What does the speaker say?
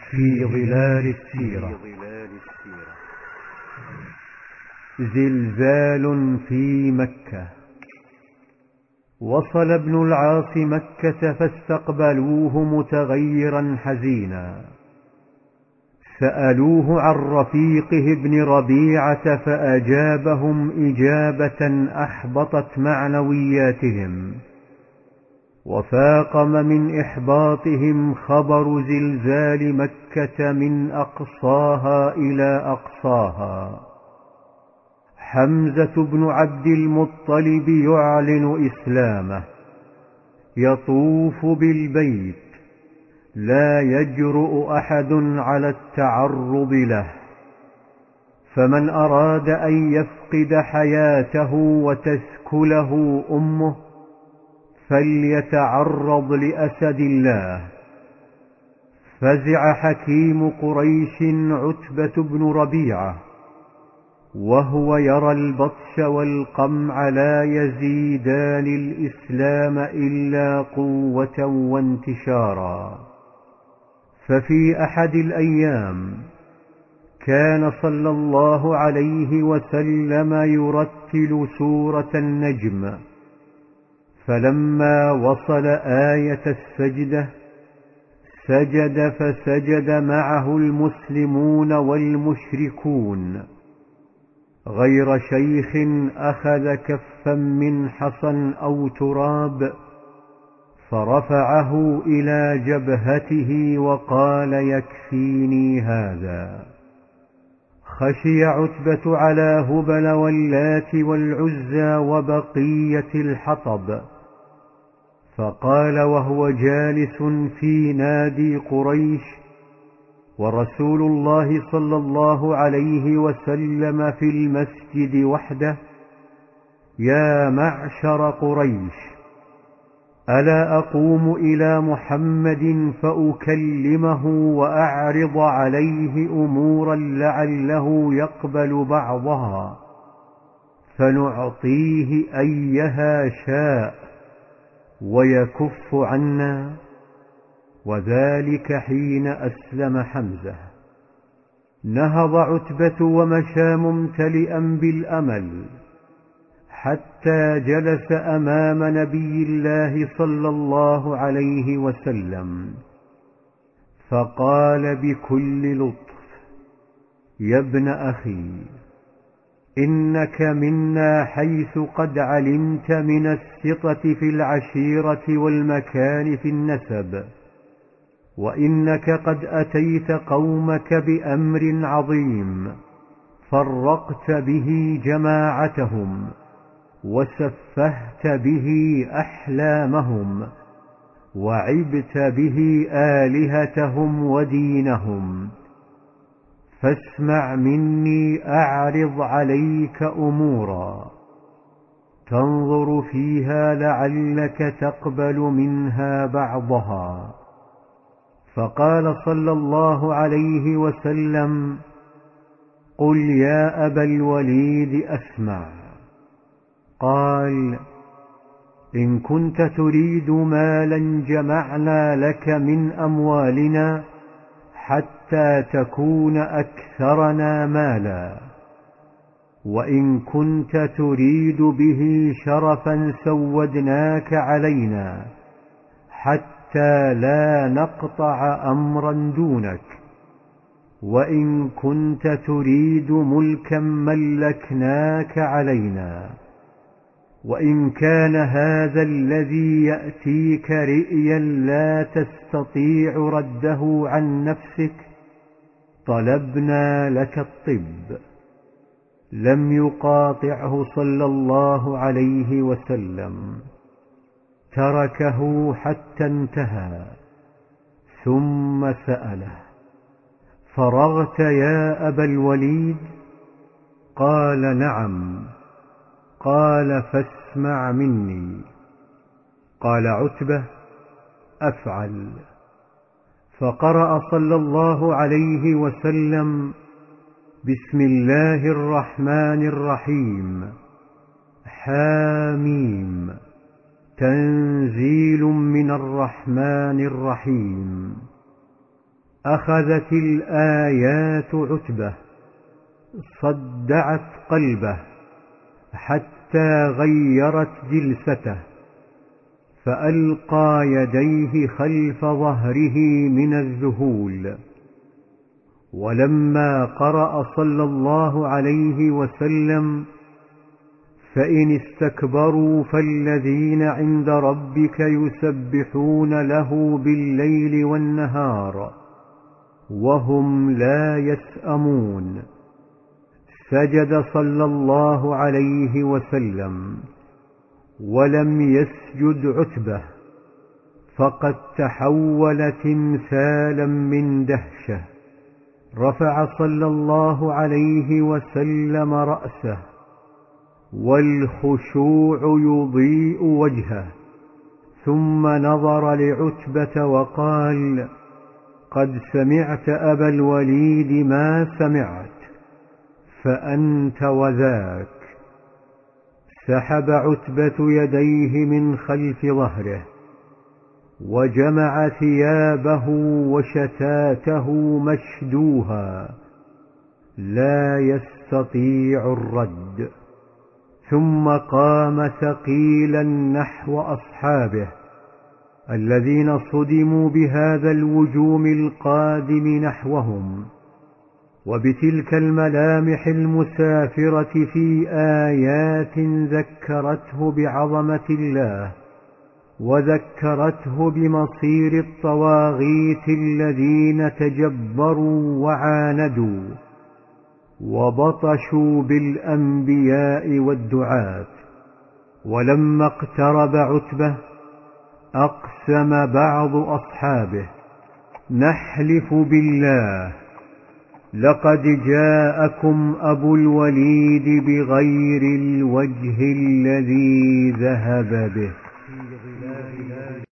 في ظلال السيرة. زلزال في مكة. وصل ابن العاص مكة فاستقبلوه متغيرا حزينا، سألوه عن رفيقه ابن ربيعة فأجابهم إجابة أحبطت معنوياتهم، وفاقم من إحباطهم خبر زلزال مكة من أقصاها إلى أقصاها. حمزة بن عبد المطلب يعلن إسلامه، يطوف بالبيت، لا يجرؤ أحد على التعرض له، فمن أراد أن يفقد حياته وتثكله أمه فليتعرض لأسد الله. فزع حكيم قريش عتبة بن ربيعة وهو يرى البطش والقمع لا يزيدان الإسلام إلا قوة وانتشارا. ففي أحد الأيام كان صلى الله عليه وسلم يرتل سورة النجم، فلما وصل آية السجدة سجد، فسجد معه المسلمون والمشركون، غير شيخ أخذ كفا من حصى أو تراب فرفعه إلى جبهته وقال: يكفيني هذا. خشي عتبة على هبل واللات والعزى وبقية الحطب، فقال وهو جالس في نادي قريش ورسول الله صلى الله عليه وسلم في المسجد وحده: يا معشر قريش، ألا أقوم إلى محمد فأكلمه وأعرض عليه أمورا لعله يقبل بعضها فنعطيه أيها شاء ويكف عنا؟ وذلك حين أسلم حمزة. نهض عتبة ومشى ممتلئا بالأمل حتى جلس أمام نبي الله صلى الله عليه وسلم، فقال بكل لطف: يا ابن أخي، إنك منا حيث قد علمت من السطة في العشيرة والمكان في النسب، وإنك قد أتيت قومك بأمر عظيم فرقت به جماعتهم وسفهت به أحلامهم وعبت به آلهتهم ودينهم، فاسمع مني أعرض عليك أمورا تنظر فيها لعلك تقبل منها بعضها. فقال صلى الله عليه وسلم: قل يا أبا الوليد أسمع. قال: إن كنت تريد مالا جمعنا لك من أموالنا حتى تكون أكثرنا مالا، وإن كنت تريد به شرفا سودناك علينا حتى لا نقطع أمرا دونك، وإن كنت تريد ملكا ملكناك علينا، وإن كان هذا الذي يأتيك رئيا لا تستطيع رده عن نفسك طلبنا لك الطب. لم يقاطعه صلى الله عليه وسلم، تركه حتى انتهى، ثم سأله: فرغت يا أبا الوليد؟ قال: نعم. قال: فاسمع مني. قال عتبة: أفعل. فقرأ صلى الله عليه وسلم: بسم الله الرحمن الرحيم، حاميم، تنزيل من الرحمن الرحيم. أخذت الآيات عتبة صدعت قلبه حتى غيرت جلسته، فألقى يديه خلف ظهره من الذهول. ولما قرأ صلى الله عليه وسلم: فإن استكبروا فالذين عند ربك يسبحون له بالليل والنهار وهم لا يسأمون، سجد صلى الله عليه وسلم ولم يسجد عتبة، فقد تحول تمثالا من دهشة. رفع صلى الله عليه وسلم رأسه والخشوع يضيء وجهه، ثم نظر لعتبة وقال: قد سمعت أبا الوليد ما سمعت، فأنت وذاك. سحب عتبة يديه من خلف ظهره وجمع ثيابه وشتاته مشدوها لا يستطيع الرد، ثم قام ثقيلا نحو أصحابه الذين صدموا بهذا الوجوم القادم نحوهم، وبتلك الملامح المسافرة في آيات ذكرته بعظمة الله وذكرته بمصير الطواغيت الذين تجبروا وعاندوا وبطشوا بالأنبياء والدعاة. ولما اقترب عتبة أقسم بعض أصحابه: نحلف بالله لقد جاءكم أبو الوليد بغير الوجه الذي ذهب به.